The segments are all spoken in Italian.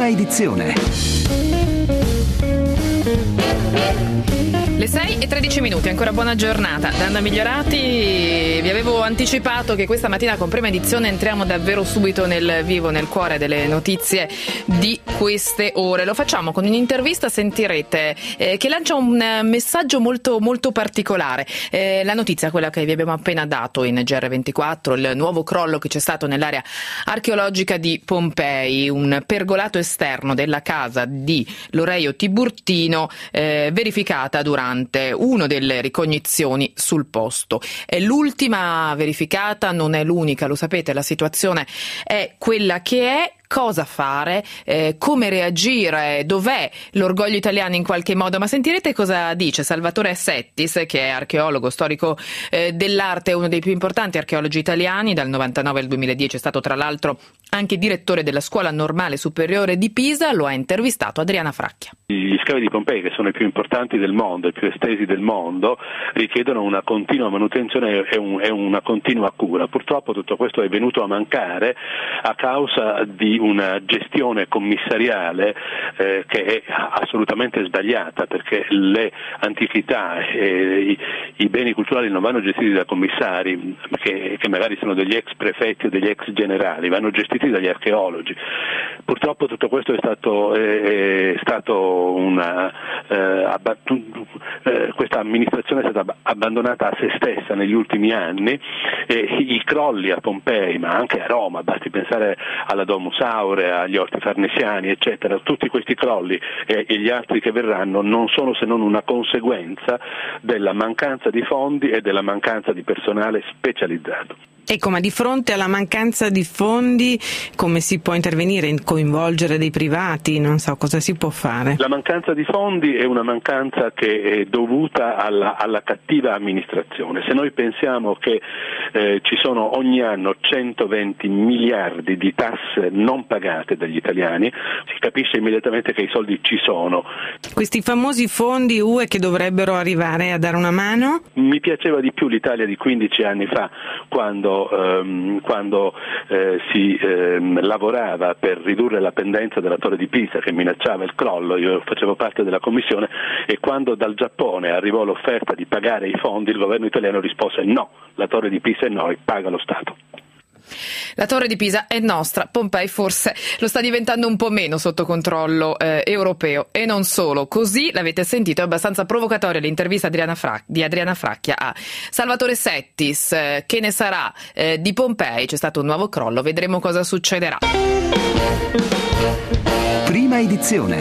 edizione. Le 6:13, ancora buona giornata. Da Anna Migliorati vi avevo anticipato che questa mattina con Prima Edizione entriamo davvero subito nel vivo, nel cuore delle notizie di queste ore. Lo facciamo con un'intervista, sentirete, che lancia un messaggio molto, molto particolare. La notizia, quella che vi abbiamo appena dato in GR24, il nuovo crollo che c'è stato nell'area archeologica di Pompei, un pergolato esterno della casa di Loreio Tiburtino, verificata durante una delle ricognizioni sul posto. È l'ultima verificata, non è l'unica, lo sapete, la situazione è quella che è. Cosa fare, come reagire, dov'è l'orgoglio italiano in qualche modo, ma sentirete cosa dice Salvatore Settis, che è archeologo storico dell'arte, uno dei più importanti archeologi italiani, dal 99 al 2010 è stato tra l'altro anche direttore della Scuola Normale Superiore di Pisa. Lo ha intervistato Adriana Fracchia. Gli scavi di Pompei, che sono i più importanti del mondo, i più estesi del mondo, richiedono una continua manutenzione e una continua cura. Purtroppo tutto questo è venuto a mancare a causa di una gestione commissariale che è assolutamente sbagliata, perché le antichità e i beni culturali non vanno gestiti da commissari che magari sono degli ex prefetti o degli ex generali, vanno gestiti dagli archeologi. Purtroppo tutto questo è stato questa amministrazione è stata abbandonata a se stessa negli ultimi anni. I crolli a Pompei, ma anche a Roma, basti pensare alla Domus Aurea, agli Orti Farnesiani, eccetera, tutti questi crolli e gli altri che verranno non sono se non una conseguenza della mancanza di fondi e della mancanza di personale specializzato. Ecco, ma di fronte alla mancanza di fondi come si può intervenire? Coinvolgere dei privati? Non so, cosa si può fare? La mancanza di fondi è una mancanza che è dovuta alla cattiva amministrazione. Se noi pensiamo che ci sono ogni anno 120 miliardi di tasse non pagate dagli italiani, si capisce immediatamente che i soldi ci sono. Questi famosi fondi UE che dovrebbero arrivare a dare una mano? Mi piaceva di più l'Italia di 15 anni fa, quando si lavorava per ridurre la pendenza della Torre di Pisa che minacciava il crollo. Io facevo parte della commissione, e quando dal Giappone arrivò l'offerta di pagare i fondi, il governo italiano rispose no, la Torre di Pisa è noi, paga lo Stato. La Torre di Pisa è nostra, Pompei forse lo sta diventando un po' meno sotto controllo europeo, e non solo. Così, l'avete sentito, è abbastanza provocatoria l'intervista di Adriana Fracchia a Salvatore Settis. Che ne sarà di Pompei? C'è stato un nuovo crollo, vedremo cosa succederà. Prima edizione.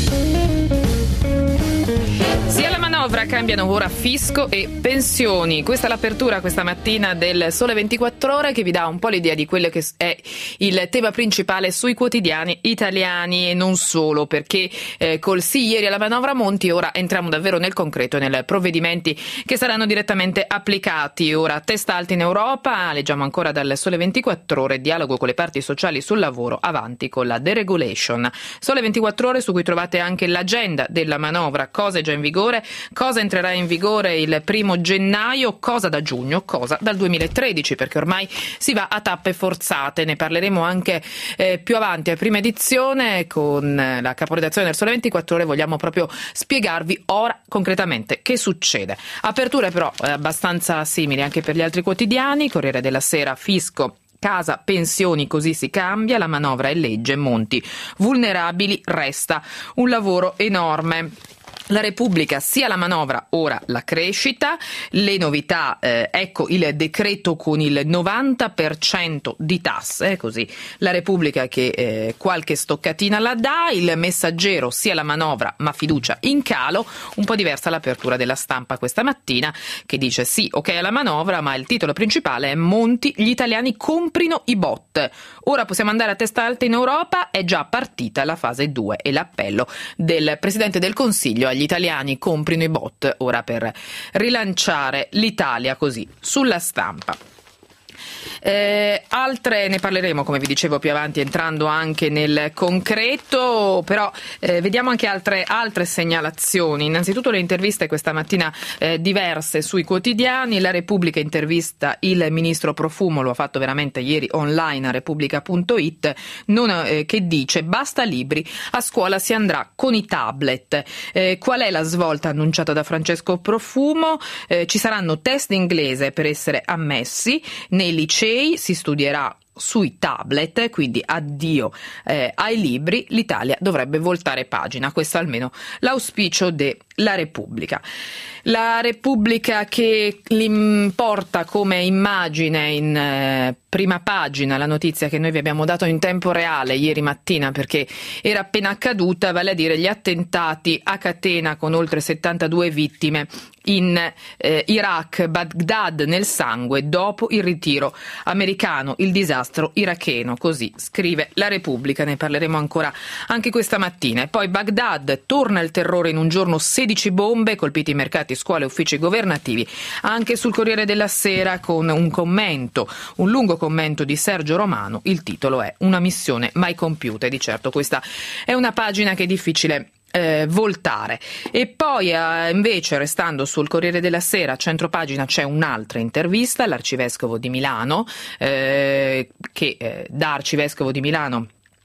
Sia la manovra cambiano ora fisco e pensioni. Questa è l'apertura questa mattina del Sole 24 Ore, che vi dà un po' l'idea di quello che è il tema principale sui quotidiani italiani, e non solo, perché col sì ieri alla manovra Monti ora entriamo davvero nel concreto e nei provvedimenti che saranno direttamente applicati. Ora testa alta in Europa, leggiamo ancora dal Sole 24 Ore, dialogo con le parti sociali sul lavoro, avanti con la deregulation. Sole 24 Ore su cui trovate anche l'agenda della manovra, cosa è già in vigore, cosa entrerà in vigore il 1° gennaio, cosa da giugno, cosa dal 2013, perché ormai si va a tappe forzate. Ne parleremo anche più avanti a Prima Edizione con la caporedazione del Sole 24 Ore. Vogliamo proprio spiegarvi ora concretamente che succede. Aperture però abbastanza simili anche per gli altri quotidiani. Corriere della Sera, fisco, casa, pensioni, così si cambia, la manovra è legge, Monti, vulnerabili, resta un lavoro enorme. La Repubblica, sia la manovra, ora la crescita, le novità, ecco il decreto con il 90% di tasse, così la Repubblica che qualche stoccatina la dà. Il Messaggero, sia la manovra ma fiducia in calo, un po' diversa l'apertura della Stampa questa mattina, che dice sì, ok alla manovra, ma il titolo principale è Monti, gli italiani comprino i bot. Ora possiamo andare a testa alta in Europa, è già partita la fase 2 e l'appello del Presidente del Consiglio agli italiani: comprino i bot, ora per rilanciare l'Italia, così sulla Stampa. Altre ne parleremo, come vi dicevo più avanti, entrando anche nel concreto, però vediamo anche altre segnalazioni. Innanzitutto le interviste questa mattina diverse sui quotidiani. La Repubblica intervista il ministro Profumo, lo ha fatto veramente ieri online a repubblica.it, che dice: basta libri, a scuola si andrà con i tablet. Qual è la svolta annunciata da Francesco Profumo? Ci saranno test inglese per essere ammessi nei licei, si studierà sui tablet, quindi addio ai libri, l'Italia dovrebbe voltare pagina, questo almeno l'auspicio della Repubblica. La Repubblica che porta come immagine in prima pagina la notizia che noi vi abbiamo dato in tempo reale ieri mattina, perché era appena accaduta, vale a dire gli attentati a catena con oltre 72 vittime in Iraq, Baghdad nel sangue dopo il ritiro americano, il disastro iracheno, così scrive la Repubblica, ne parleremo ancora anche questa mattina. E poi Baghdad, torna il terrore in un giorno, 16 bombe, colpiti mercati, scuole, uffici governativi, anche sul Corriere della Sera con un lungo commento di Sergio Romano, il titolo è Una missione mai compiuta, e di certo questa è una pagina che è difficile voltare. E poi invece, restando sul Corriere della Sera, a centropagina c'è un'altra intervista all'arcivescovo di Milano, che da arcivescovo di Milano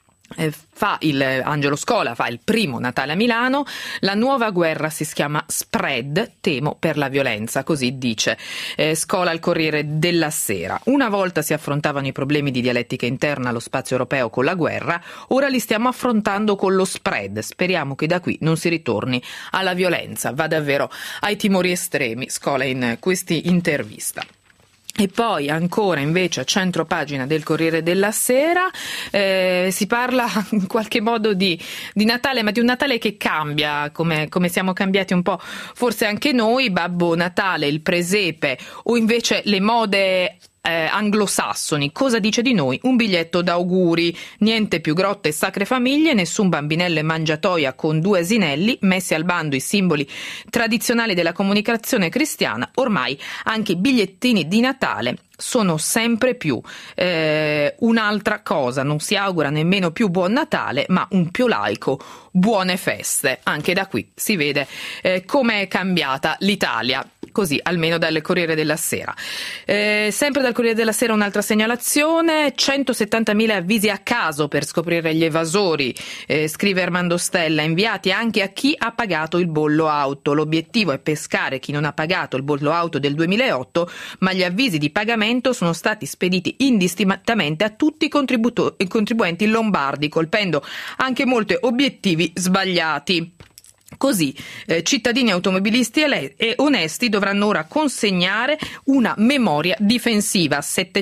Angelo Scola fa il primo Natale a Milano. La nuova guerra si chiama spread, temo per la violenza, così dice Scola al Corriere della Sera. Una volta si affrontavano i problemi di dialettica interna allo spazio europeo con la guerra, ora li stiamo affrontando con lo spread. Speriamo che da qui non si ritorni alla violenza. Va davvero ai timori estremi, Scola in questa intervista. E poi ancora invece a centropagina del Corriere della Sera si parla in qualche modo di Natale, ma di un Natale che cambia, come siamo cambiati un po' forse anche noi. Babbo Natale, il presepe o invece le mode anglosassoni. Cosa dice di noi? Un biglietto d'auguri, niente più grotte e sacre famiglie, nessun bambinello e mangiatoia con 2 asinelli, messi al bando i simboli tradizionali della comunicazione cristiana. Ormai anche i bigliettini di Natale sono sempre più un'altra cosa, non si augura nemmeno più Buon Natale, ma un più laico buone feste. Anche da qui si vede come è cambiata l'Italia, così almeno dal Corriere della Sera. Sempre dal Corriere della Sera un'altra segnalazione: 170.000 avvisi a caso per scoprire gli evasori, scrive Armando Stella, inviati anche a chi ha pagato il bollo auto. L'obiettivo è pescare chi non ha pagato il bollo auto del 2008, ma gli avvisi di pagamento sono stati spediti indistintamente a tutti i contribuenti lombardi, colpendo anche molti obiettivi sbagliati. Così cittadini automobilisti e onesti dovranno ora consegnare una memoria difensiva,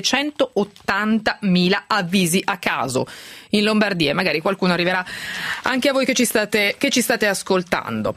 780.000 avvisi a caso in Lombardia. Magari qualcuno arriverà anche a voi che ci state ascoltando.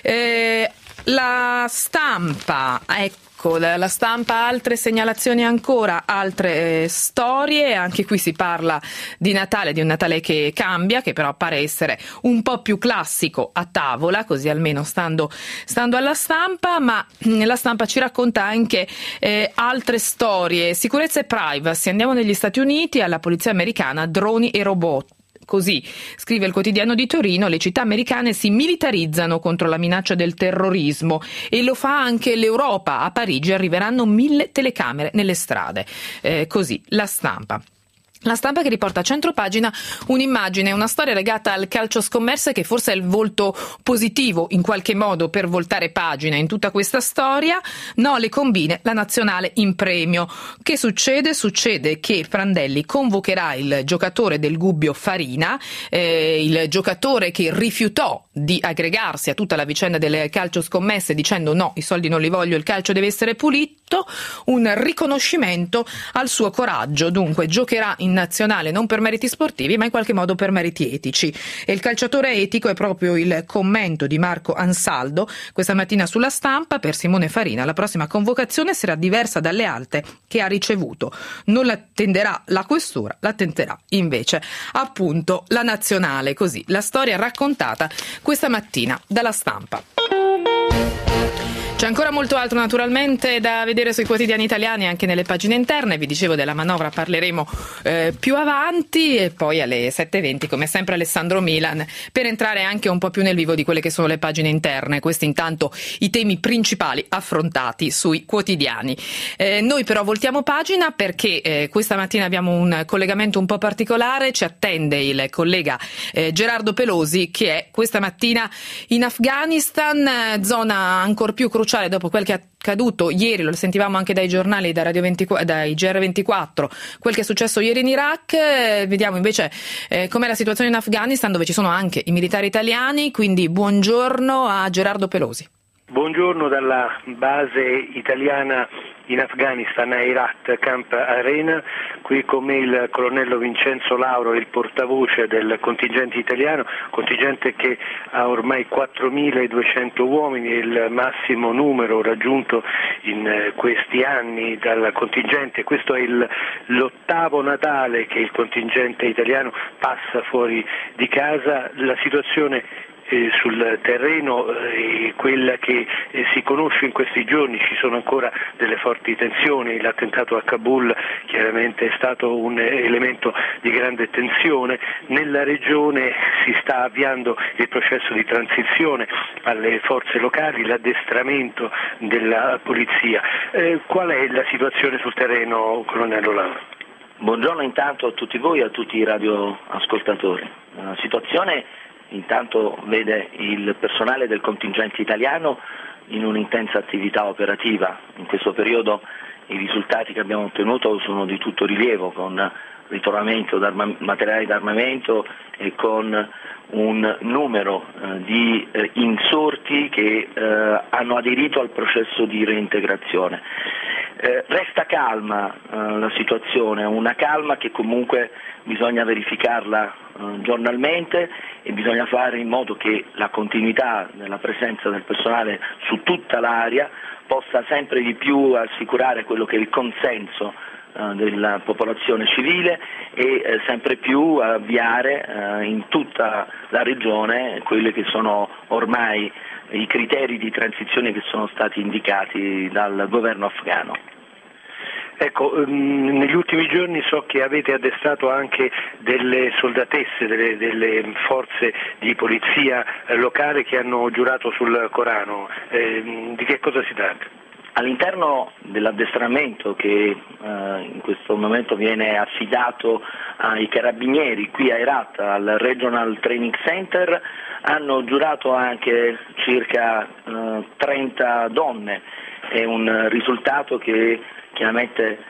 La Stampa, ecco, la Stampa, altre segnalazioni ancora, altre storie. Anche qui si parla di Natale, di un Natale che cambia, che però pare essere un po' più classico a tavola, così almeno stando alla Stampa. Ma la Stampa ci racconta anche altre storie. Sicurezza e privacy. Andiamo negli Stati Uniti, alla polizia americana, droni e robot. Così scrive il quotidiano di Torino: le città americane si militarizzano contro la minaccia del terrorismo, e lo fa anche l'Europa. A Parigi arriveranno 1.000 telecamere nelle strade. Così la Stampa. La Stampa che riporta a centropagina un'immagine, una storia legata al calcio scommesse, che forse è il volto positivo in qualche modo per voltare pagina in tutta questa storia. No, le combine, la nazionale in premio. Che succede? Succede che Prandelli convocherà il giocatore del Gubbio Farina, il giocatore che rifiutò di aggregarsi a tutta la vicenda del calcio scommesse dicendo no, i soldi non li voglio, il calcio deve essere pulito. Un riconoscimento al suo coraggio. Dunque giocherà in nazionale non per meriti sportivi, ma in qualche modo per meriti etici. E il calciatore etico è proprio il commento di Marco Ansaldo questa mattina sulla Stampa. Per Simone Farina la prossima convocazione sarà diversa dalle altre che ha ricevuto. Non la tenderà la questura, la tenterà invece appunto la nazionale. Così la storia raccontata questa mattina dalla Stampa. C'è ancora molto altro naturalmente da vedere sui quotidiani italiani, anche nelle pagine interne. Vi dicevo della manovra parleremo più avanti, e poi alle 7:20 come sempre Alessandro Milan per entrare anche un po' più nel vivo di quelle che sono le pagine interne. Questi intanto i temi principali affrontati sui quotidiani. Noi però voltiamo pagina perché questa mattina abbiamo un collegamento un po' particolare. Ci attende il collega Gerardo Pelosi, che è questa mattina in Afghanistan, zona ancor più cruciale dopo quel che è accaduto ieri. Lo sentivamo anche dai giornali, dai GR24, quel che è successo ieri in Iraq. Vediamo invece com'è la situazione in Afghanistan, dove ci sono anche i militari italiani. Quindi buongiorno a Gerardo Pelosi. Buongiorno dalla base italiana in Afghanistan, a Herat, Camp Arena. Qui con me il colonnello Vincenzo Lauro, il portavoce del contingente italiano, contingente che ha ormai 4.200 uomini, il massimo numero raggiunto in questi anni dal contingente. Questo è l'8º Natale che il contingente italiano passa fuori di casa. La situazione sul terreno quella che si conosce in questi giorni. Ci sono ancora delle forti tensioni. L'attentato a Kabul chiaramente è stato un elemento di grande tensione. Nella regione si sta avviando il processo di transizione alle forze locali, l'addestramento della polizia. Qual è la situazione sul terreno, colonnello Lauro? Buongiorno intanto a tutti voi e a tutti i radioascoltatori. La situazione intanto vede il personale del contingente italiano in un'intensa attività operativa. In questo periodo i risultati che abbiamo ottenuto sono di tutto rilievo, con ritrovamento di materiali d'armamento e con un numero di insorti che hanno aderito al processo di reintegrazione. Resta calma la situazione, una calma che comunque bisogna verificarla giornalmente, e bisogna fare in modo che la continuità nella presenza del personale su tutta l'area possa sempre di più assicurare quello che è il consenso della popolazione civile e sempre più avviare in tutta la regione quelli che sono ormai i criteri di transizione che sono stati indicati dal governo afghano. Ecco, negli ultimi giorni so che avete addestrato anche delle soldatesse, delle forze di polizia locale che hanno giurato sul Corano. Di che cosa si tratta? All'interno dell'addestramento che in questo momento viene affidato ai carabinieri qui a Herat, al Regional Training Center, hanno giurato anche circa 30 donne. È un risultato che chiaramente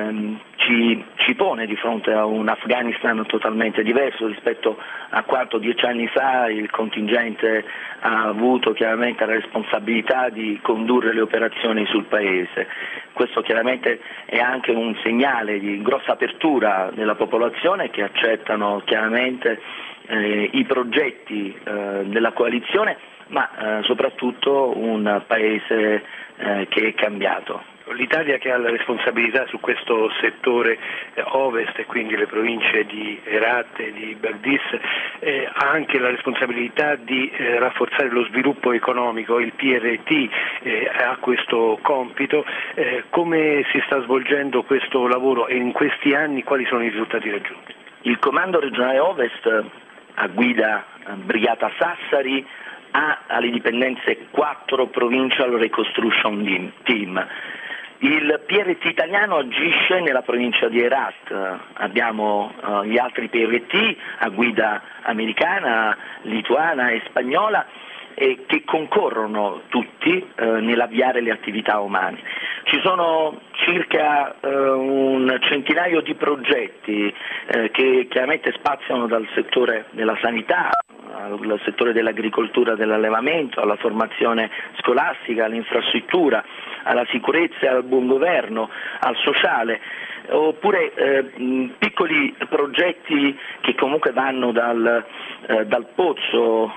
ci pone di fronte a un Afghanistan totalmente diverso rispetto a quanto 10 anni fa il contingente ha avuto chiaramente la responsabilità di condurre le operazioni sul paese. Questo chiaramente è anche un segnale di grossa apertura della popolazione, che accettano chiaramente i progetti della coalizione, ma soprattutto un paese che è cambiato. L'Italia, che ha la responsabilità su questo settore ovest, e quindi le province di Herat e di Baghdis, ha anche la responsabilità di rafforzare lo sviluppo economico. Il PRT ha questo compito. Come si sta svolgendo questo lavoro e in questi anni quali sono i risultati raggiunti? Il Comando regionale Ovest, a guida Brigata Sassari, ha alle dipendenze 4 Provincial Reconstruction Team. Il PRT italiano agisce nella provincia di Herat, abbiamo gli altri PRT a guida americana, lituana e spagnola, che concorrono tutti nell'avviare le attività umane. Ci sono circa un centinaio di progetti che chiaramente spaziano dal settore della sanità al settore dell'agricoltura, dell'allevamento, alla formazione scolastica, all'infrastruttura, alla sicurezza e al buon governo, al sociale, oppure piccoli progetti che comunque vanno dal pozzo,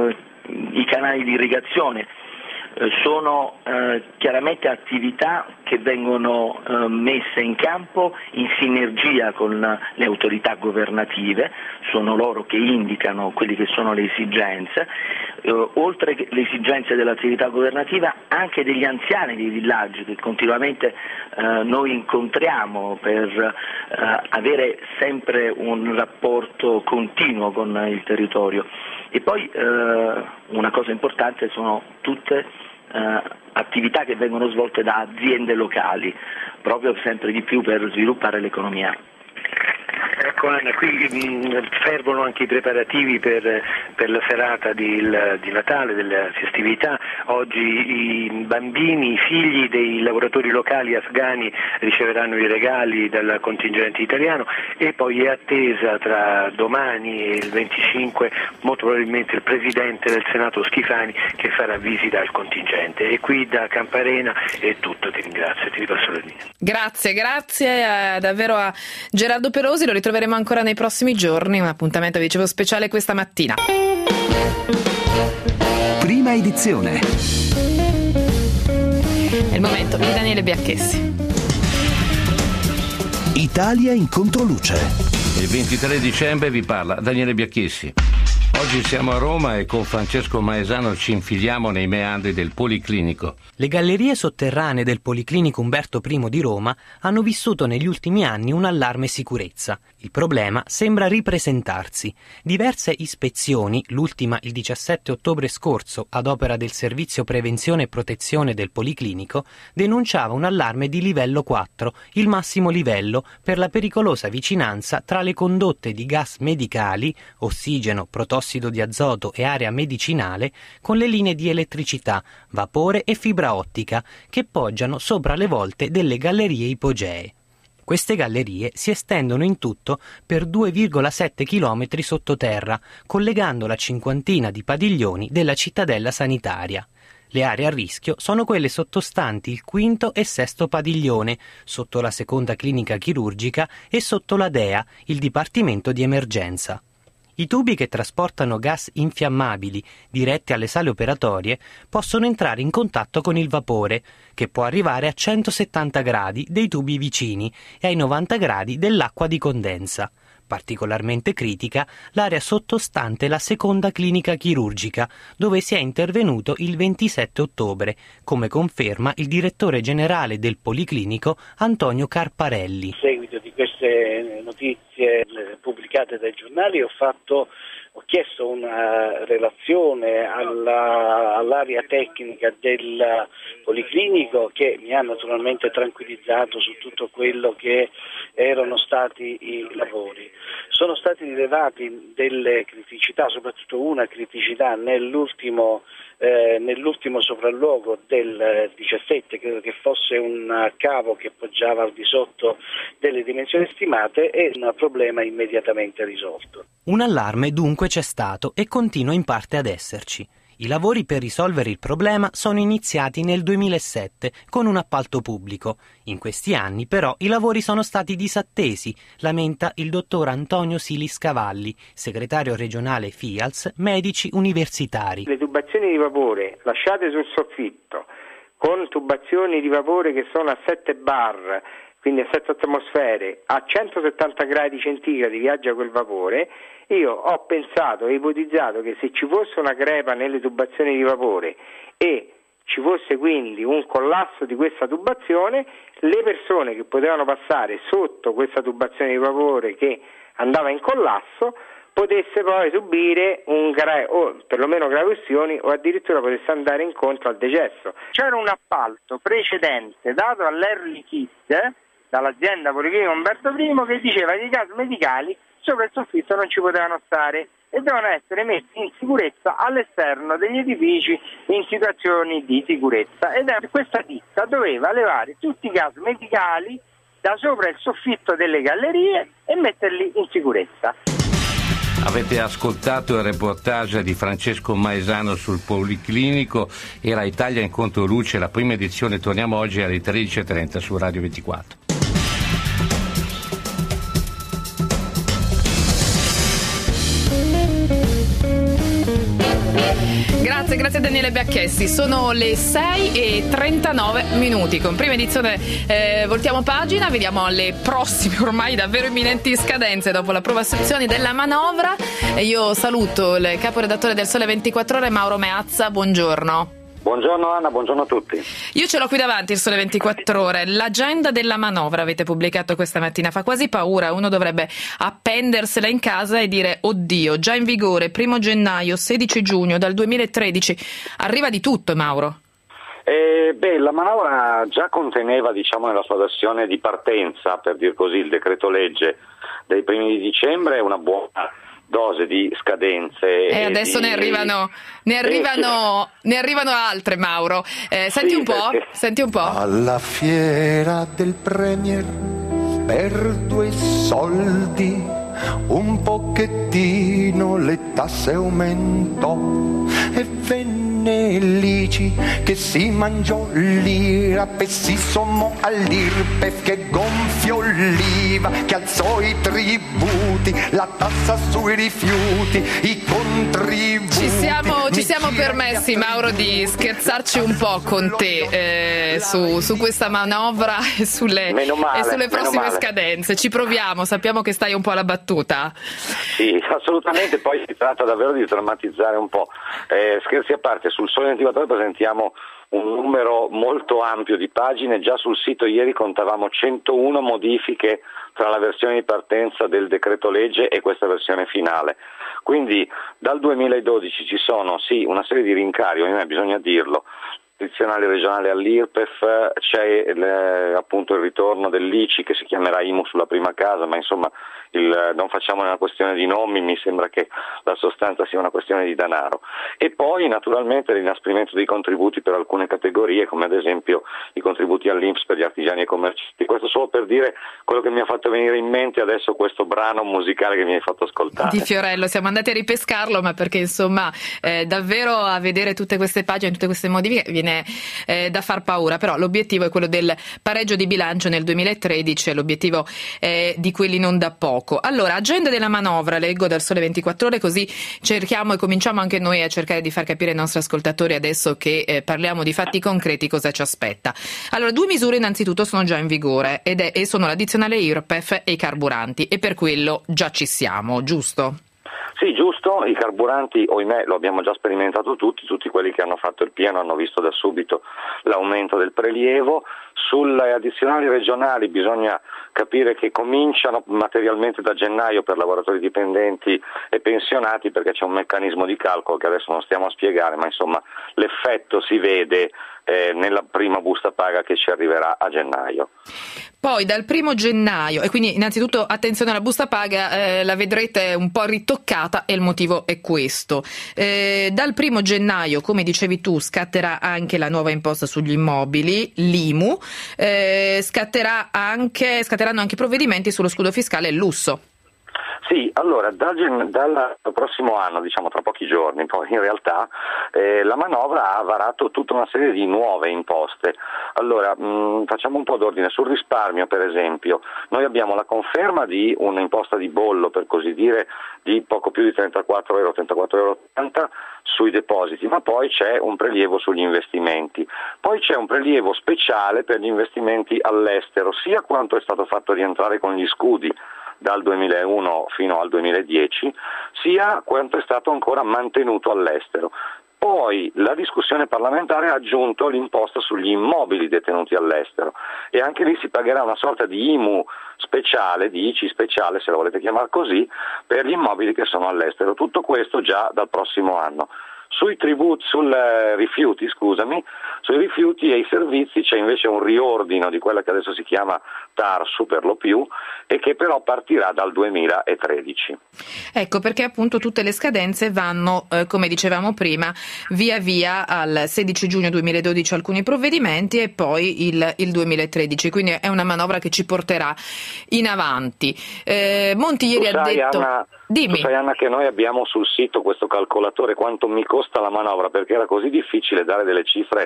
dai canali di irrigazione. Sono chiaramente attività che vengono messe in campo in sinergia con le autorità governative, sono loro che indicano quelle che sono le esigenze, oltre che le esigenze dell'attività governativa anche degli anziani dei villaggi che continuamente noi incontriamo per avere sempre un rapporto continuo con il territorio. E poi una cosa importante sono tutte attività che vengono svolte da aziende locali, proprio sempre di più per sviluppare l'economia. Ecco Anna, qui fervono anche i preparativi per la serata di Natale, delle festività. Oggi i bambini, i figli dei lavoratori locali afghani riceveranno i regali dal contingente italiano e poi è attesa tra domani e il 25 molto probabilmente il Presidente del Senato Schifani che farà visita al contingente. E qui da Camparena è tutto, ti ringrazio, ti ripasso la linea. Grazie davvero a Gerardo Perosi, lo ritroveremo ancora nei prossimi giorni, un appuntamento, dicevo, speciale questa mattina. Prima edizione. È il momento di Daniele Biacchessi. Italia in controluce. Il 23 dicembre vi parla Daniele Biacchessi. Oggi siamo a Roma e con Francesco Maesano ci infiliamo nei meandri del Policlinico. Le gallerie sotterranee del Policlinico Umberto I di Roma hanno vissuto negli ultimi anni un allarme sicurezza. Il problema sembra ripresentarsi. Diverse ispezioni, l'ultima il 17 ottobre scorso ad opera del Servizio Prevenzione e Protezione del Policlinico, denunciava un allarme di livello 4, il massimo livello per la pericolosa vicinanza tra le condotte di gas medicali, ossigeno, protossido di azoto e area medicinale, con le linee di elettricità, vapore e fibra ottica che poggiano sopra le volte delle gallerie ipogee. Queste gallerie si estendono in tutto per 2,7 km sottoterra, collegando la cinquantina di padiglioni della cittadella sanitaria. Le aree a rischio sono quelle sottostanti il quinto e sesto padiglione, sotto la seconda clinica chirurgica e sotto la DEA, il dipartimento di emergenza. I tubi che trasportano gas infiammabili diretti alle sale operatorie possono entrare in contatto con il vapore, che può arrivare a 170 gradi dei tubi vicini e ai 90 gradi dell'acqua di condensa. Particolarmente critica l'area sottostante la seconda clinica chirurgica, dove si è intervenuto il 27 ottobre, come conferma il direttore generale del Policlinico Antonio Carparelli. A seguito di queste notizie pubblicate dai giornali ho chiesto una relazione all'area tecnica del Policlinico, che mi ha naturalmente tranquillizzato su tutto quello che erano stati i lavori. Sono stati rilevati delle criticità, soprattutto una criticità nell'ultimo sopralluogo del 17, credo che fosse un cavo che poggiava al di sotto delle dimensioni stimate, e un problema immediatamente risolto. Un allarme dunque c'è stato e continua in parte ad esserci. I lavori per risolvere il problema sono iniziati nel 2007 con un appalto pubblico. In questi anni però i lavori sono stati disattesi, lamenta il dottor Antonio Silis Cavalli, segretario regionale FIALS Medici Universitari. Le tubazioni di vapore lasciate sul soffitto, con tubazioni di vapore che sono a 7 bar, quindi a 7 atmosfere, a 170 gradi centigradi viaggia quel vapore. Io ho pensato e ipotizzato che se ci fosse una crepa nelle tubazioni di vapore e ci fosse quindi un collasso di questa tubazione, le persone che potevano passare sotto questa tubazione di vapore che andava in collasso potesse poi subire o perlomeno gravi ustioni, o addirittura potesse andare incontro al decesso. C'era un appalto precedente dato all'Early Kit dall'azienda Policlinico Umberto I che diceva che i gas medicali sopra il soffitto non ci potevano stare e devono essere messi in sicurezza all'esterno degli edifici in situazioni di sicurezza, ed questa ditta doveva levare tutti i gas medicali da sopra il soffitto delle gallerie e metterli in sicurezza. Avete ascoltato il reportage di Francesco Maesano sul Policlinico, era Italia in Controluce, la prima edizione. Torniamo oggi alle 13.30 su Radio 24. Grazie Daniele Biacchessi. Sono le 6:39. Con prima edizione voltiamo pagina, vediamo le prossime, ormai davvero imminenti scadenze dopo l'approvazione della manovra. E io saluto il caporedattore del Sole 24 Ore, Mauro Meazza. Buongiorno. Buongiorno Anna, buongiorno a tutti. Io ce l'ho qui davanti, il Sole 24 Ore. L'agenda della manovra avete pubblicato questa mattina, fa quasi paura. Uno dovrebbe appendersela in casa e dire: oddio, già in vigore, 1 gennaio, 16 giugno, dal 2013. Arriva di tutto, Mauro. La manovra già conteneva, nella sua versione di partenza, per dir così, il decreto legge dei primi di dicembre, una buona dose di scadenze. E adesso ne arrivano altre, Mauro. Senti un po'. Alla fiera del Premier per 2 soldi un pochettino le tasse aumentò e venne l'ICI che si mangiò l'IRAP e si sommò all'IRPEF che gonfiò l'IVA, che alzò i tributi, la tassa sui rifiuti, i contributi. Ci siamo permessi, Mauro, di scherzarci un po' con te su questa manovra e sulle prossime scadenze. Ci proviamo, sappiamo che stai un po' alla battuta. Sì, assolutamente, poi si tratta davvero di drammatizzare un po'. Scherzi a parte, sul Sole 24 presentiamo un numero molto ampio di pagine. Già sul sito ieri contavamo 101 modifiche tra la versione di partenza del decreto legge e questa versione finale. Quindi dal 2012 ci sono una serie di rincari, bisogna dirlo, addizionale regionale all'IRPEF, c'è appunto il ritorno dell'ICI che si chiamerà IMU sulla prima casa, ma insomma non facciamo una questione di nomi, mi sembra che la sostanza sia una questione di denaro. E poi naturalmente l'inasprimento dei contributi per alcune categorie, come ad esempio i contributi all'INPS per gli artigiani e commercianti. Questo solo per dire quello che mi ha fatto venire in mente adesso questo brano musicale che mi hai fatto ascoltare. Di Fiorello, siamo andati a ripescarlo, ma perché insomma davvero a vedere tutte queste pagine, tutte queste modifiche viene da far paura, però l'obiettivo è quello del pareggio di bilancio nel 2013, è l'obiettivo di quelli non da poco. Allora, agenda della manovra, leggo dal Sole 24 Ore, così cerchiamo e cominciamo anche noi a cercare di far capire ai nostri ascoltatori, adesso che parliamo di fatti concreti, cosa ci aspetta. Allora, 2 misure innanzitutto sono già in vigore e sono l'addizionale IRPEF e i carburanti, e per quello già ci siamo, giusto? Sì, giusto, i carburanti, ohimè, lo abbiamo già sperimentato tutti quelli che hanno fatto il pieno hanno visto da subito l'aumento del prelievo. Sulle addizionali regionali bisogna capire che cominciano materialmente da gennaio per lavoratori dipendenti e pensionati, perché c'è un meccanismo di calcolo che adesso non stiamo a spiegare, ma insomma l'effetto si vede nella prima busta paga che ci arriverà a gennaio. Poi dal 1 gennaio, e quindi innanzitutto attenzione alla busta paga, la vedrete un po' ritoccata e il motivo è questo. Dal 1 gennaio, come dicevi tu, scatterà anche la nuova imposta sugli immobili, l'IMU, scatteranno anche provvedimenti sullo scudo fiscale e lusso. Sì, allora dal prossimo anno, tra pochi giorni, poi in realtà la manovra ha varato tutta una serie di nuove imposte. Allora, facciamo un po' d'ordine. Sul risparmio, per esempio, noi abbiamo la conferma di un'imposta di bollo, per così dire, di poco più di 34 euro sui depositi, ma poi c'è un prelievo sugli investimenti. Poi c'è un prelievo speciale per gli investimenti all'estero, sia quanto è stato fatto rientrare con gli scudi dal 2001 fino al 2010, sia quanto è stato ancora mantenuto all'estero. Poi la discussione parlamentare ha aggiunto l'imposta sugli immobili detenuti all'estero e anche lì si pagherà una sorta di IMU speciale, di ICI speciale, se la volete chiamare così, per gli immobili che sono all'estero. Tutto questo già dal prossimo anno. Sui rifiuti e i servizi c'è invece un riordino di quella che adesso si chiama TARSU per lo più, e che però partirà dal 2013. Ecco perché appunto tutte le scadenze vanno, come dicevamo prima, via via al 16 giugno 2012 alcuni provvedimenti e poi il 2013, quindi è una manovra che ci porterà in avanti. Monti ieri ha detto... Anna, dimmi. Tu sai, Anna, che noi abbiamo sul sito questo calcolatore quanto mi costa la manovra, perché era così difficile dare delle cifre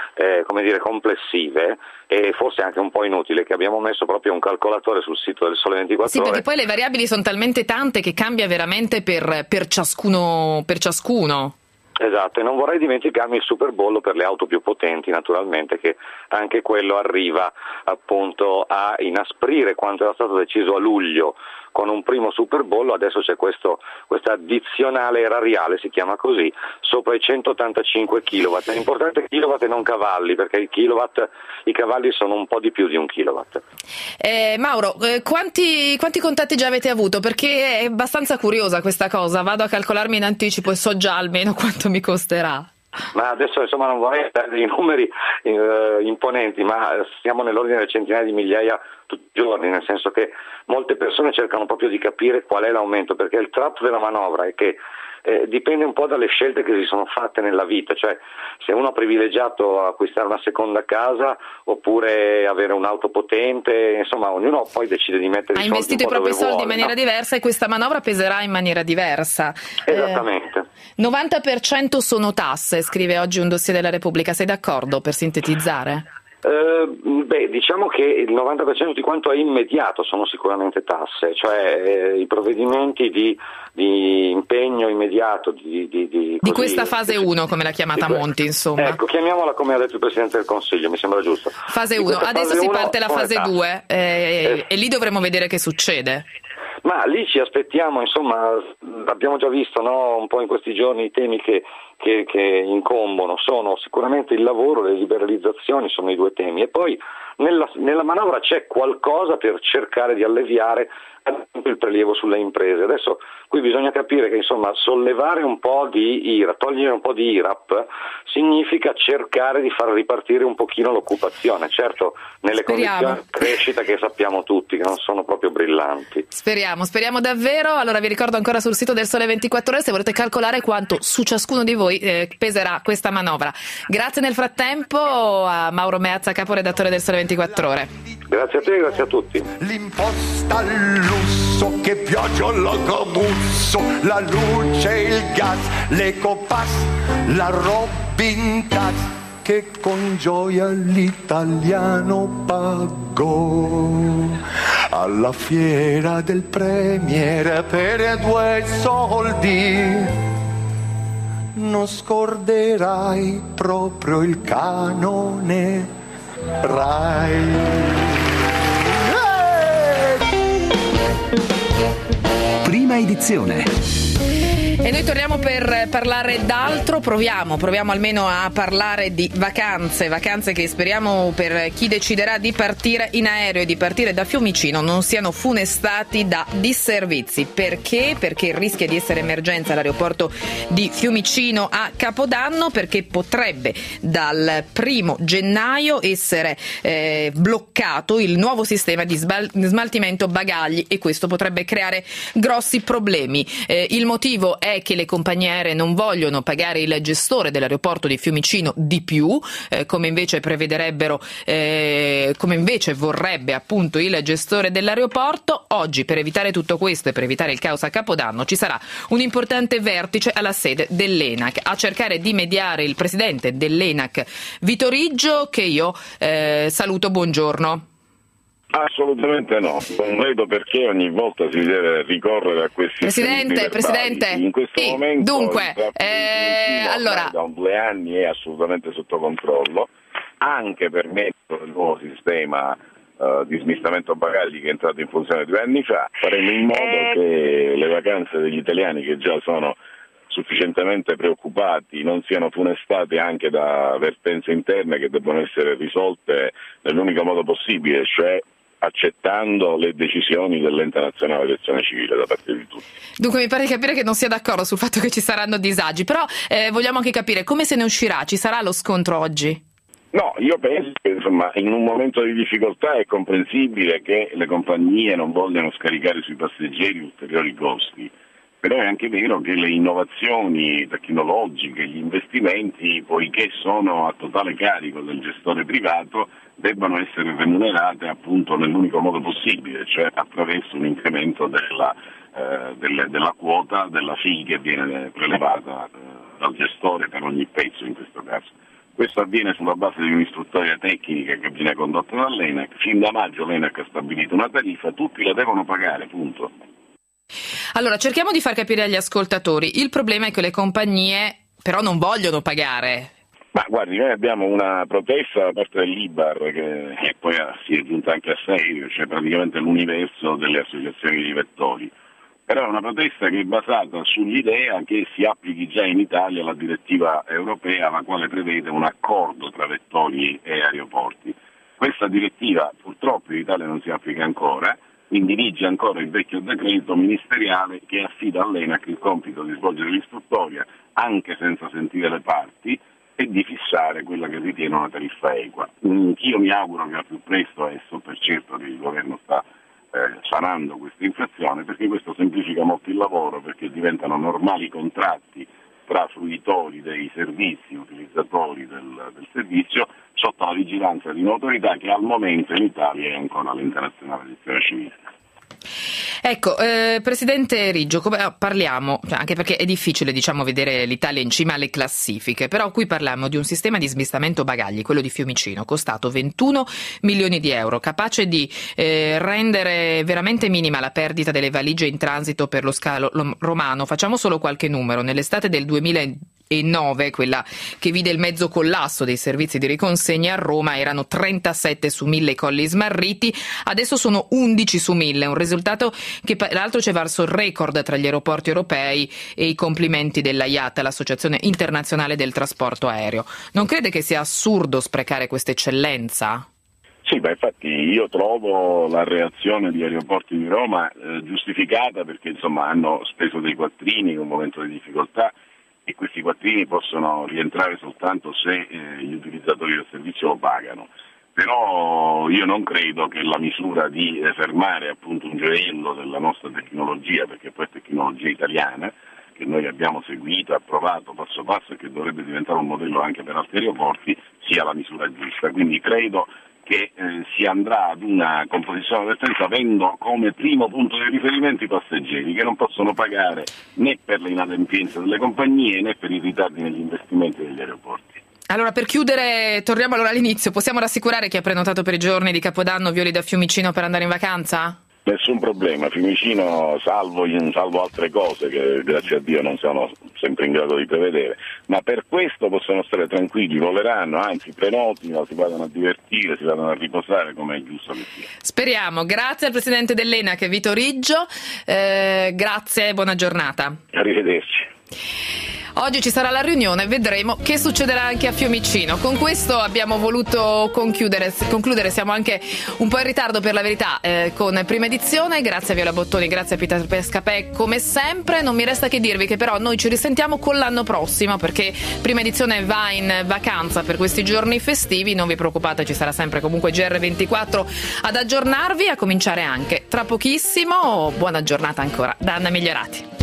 complessive e forse anche un po' inutile, che abbiamo messo proprio un calcolatore sul sito del Sole 24 Ore. Sì, perché poi le variabili sono talmente tante che cambia veramente per ciascuno. Esatto, e non vorrei dimenticarmi il superbollo per le auto più potenti, naturalmente, che anche quello arriva appunto a inasprire quanto era stato deciso a luglio con un primo superbollo. Adesso c'è questa addizionale erariale, si chiama così, sopra i 185 kW. È importante kilowatt e non cavalli, perché i cavalli sono un po' di più di un kilowatt. Mauro, quanti contatti già avete avuto? Perché è abbastanza curiosa questa cosa, vado a calcolarmi in anticipo e so già almeno quanto mi costerà. Ma adesso insomma non vorrei dare dei numeri imponenti, ma siamo nell'ordine delle centinaia di migliaia tutti i giorni, nel senso che molte persone cercano proprio di capire qual è l'aumento, perché il tratto della manovra è che dipende un po' dalle scelte che si sono fatte nella vita, cioè se uno ha privilegiato acquistare una seconda casa oppure avere un'auto potente, insomma ognuno poi decide di mettere i soldi. Ha investito i propri soldi in maniera diversa e questa manovra peserà in maniera diversa. Esattamente. 90% sono tasse, scrive oggi un dossier della Repubblica, sei d'accordo per sintetizzare? Diciamo che il 90% di quanto è immediato sono sicuramente tasse, cioè i provvedimenti di impegno immediato di questa fase 1, come l'ha chiamata Monti, insomma. Ecco, chiamiamola come ha detto il Presidente del Consiglio, mi sembra giusto. Fase 1, adesso si parte la fase 2 e lì dovremo vedere che succede. Ma lì ci aspettiamo, insomma, abbiamo già visto, no, un po' in questi giorni i temi che incombono, sono sicuramente il lavoro, le liberalizzazioni, sono i due temi, e poi nella manovra c'è qualcosa per cercare di alleviare il prelievo sulle imprese. Adesso qui bisogna capire che insomma sollevare un po' di IRA, togliere un po' di IRAP significa cercare di far ripartire un pochino l'occupazione, certo nelle condizioni di crescita che sappiamo tutti che non sono proprio brillanti. Speriamo davvero. Allora vi ricordo ancora sul sito del Sole 24 Ore se volete calcolare quanto su ciascuno di voi peserà questa manovra. Grazie nel frattempo a Mauro Meazza, caporedattore del Sole 24 Ore. Grazie a te e grazie a tutti. L'imposta al lusso, che pioggia l'ocomusso, la luce, il gas, l'Ecopass, la Robin Tax, che con gioia l'italiano pagò alla fiera del Premier per 2 soldi. Non scorderai proprio il canone Rai. Prima edizione. E noi torniamo per parlare d'altro, proviamo almeno a parlare di vacanze che speriamo per chi deciderà di partire in aereo e di partire da Fiumicino non siano funestati da disservizi. Perché? Perché rischia di essere emergenza l'aeroporto di Fiumicino a Capodanno, perché potrebbe dal 1 gennaio essere bloccato il nuovo sistema di smaltimento bagagli e questo potrebbe creare grossi problemi. Il motivo è che le compagnie aeree non vogliono pagare il gestore dell'aeroporto di Fiumicino di più, come invece prevederebbero, come invece vorrebbe appunto il gestore dell'aeroporto. Oggi, per evitare tutto questo e per evitare il caos a Capodanno, ci sarà un importante vertice alla sede dell'ENAC. A cercare di mediare il presidente dell'ENAC, Vito Riggio, che io saluto. Buongiorno. Assolutamente no, non vedo perché ogni volta si deve ricorrere a questi Presidente, in questo momento dunque, allora da 2 anni è assolutamente sotto controllo, anche per mezzo del nuovo sistema di smistamento bagagli che è entrato in funzione 2 anni fa. Faremo in modo che le vacanze degli italiani, che già sono sufficientemente preoccupati, non siano funestate anche da vertenze interne che debbono essere risolte nell'unico modo possibile, cioè accettando le decisioni dell'Ente Nazionale di Azione Civile da parte di tutti. Dunque mi pare di capire che non sia d'accordo sul fatto che ci saranno disagi, però vogliamo anche capire come se ne uscirà, ci sarà lo scontro oggi? No, io penso che insomma in un momento di difficoltà è comprensibile che le compagnie non vogliano scaricare sui passeggeri ulteriori costi, però è anche vero che le innovazioni tecnologiche, gli investimenti, poiché sono a totale carico del gestore privato, debbano essere remunerate appunto nell'unico modo possibile, cioè attraverso un incremento della quota della FII che viene prelevata dal gestore per ogni pezzo in questo caso. Questo avviene sulla base di un'istruttoria tecnica che viene condotta dall'ENAC. Fin da maggio l'ENAC ha stabilito una tariffa, tutti la devono pagare, punto. Allora, cerchiamo di far capire agli ascoltatori. Il problema è che le compagnie però non vogliono pagare. Ma guardi, noi abbiamo una protesta da parte dell'IBAR che poi si è giunta anche a Serio, cioè praticamente l'universo delle associazioni di vettori. Però è una protesta che è basata sull'idea che si applichi già in Italia la direttiva europea, la quale prevede un accordo tra vettori e aeroporti. Questa direttiva purtroppo in Italia non si applica ancora, quindi vige ancora il vecchio decreto ministeriale che affida all'ENAC il compito di svolgere l'istruttoria, anche senza sentire le parti, e di fissare quella che ritiene una tariffa equa. Io mi auguro che al più presto, e so per certo che il governo sta sanando questa infrazione, perché questo semplifica molto il lavoro, perché diventano normali contratti tra fruitori dei servizi, utilizzatori del servizio, sotto la vigilanza di un'autorità che al momento in Italia è ancora l'internazionale sezione civile. Ecco, Presidente Riggio, parliamo, anche perché è difficile vedere l'Italia in cima alle classifiche, però qui parliamo di un sistema di smistamento bagagli, quello di Fiumicino, costato 21 milioni di euro, capace di rendere veramente minima la perdita delle valigie in transito per lo scalo romano. Facciamo solo qualche numero. Nell'estate del 2009, quella che vide il mezzo collasso dei servizi di riconsegna a Roma, erano 37 su 1000 i colli smarriti, adesso sono 11 su 1000, un risultato che peraltro ci è valso il record tra gli aeroporti europei, e i complimenti della IATA, l'Associazione Internazionale del Trasporto Aereo. Non crede che sia assurdo sprecare questa eccellenza? Sì, ma infatti io trovo la reazione di Aeroporti di Roma giustificata, perché insomma hanno speso dei quattrini in un momento di difficoltà, e questi quattrini possono rientrare soltanto se gli utilizzatori del servizio lo pagano. Però io non credo che la misura di fermare appunto un gioiello della nostra tecnologia, perché poi è tecnologia italiana, che noi abbiamo seguito, approvato passo passo e che dovrebbe diventare un modello anche per altri aeroporti, sia la misura giusta. Quindi credo che si andrà ad una composizione d'avvertenza avendo come primo punto di riferimento i passeggeri, che non possono pagare né per le inadempienze delle compagnie né per i ritardi negli investimenti degli aeroporti. Allora, per chiudere, torniamo all'inizio, possiamo rassicurare chi ha prenotato per i giorni di Capodanno violi da Fiumicino per andare in vacanza? Nessun problema, Fiumicino salvo altre cose che grazie a Dio non siamo sempre in grado di prevedere, ma per questo possono stare tranquilli, voleranno, anzi prenotino, si vadano a divertire, si vadano a riposare come è giusto che sia. Speriamo. Grazie al Presidente dell'ENAC Vito Riggio, grazie e buona giornata. Arrivederci. Oggi ci sarà la riunione, vedremo che succederà anche a Fiumicino. Con questo abbiamo voluto concludere, siamo anche un po' in ritardo per la verità con Prima Edizione. Grazie a Viola Bottoni, grazie a Peter Pescapè come sempre. Non mi resta che dirvi che però noi ci risentiamo con l'anno prossimo, perché Prima Edizione va in vacanza per questi giorni festivi. Non vi preoccupate, ci sarà sempre comunque GR24 ad aggiornarvi, a cominciare anche tra pochissimo. Buona giornata ancora da Anna Migliorati.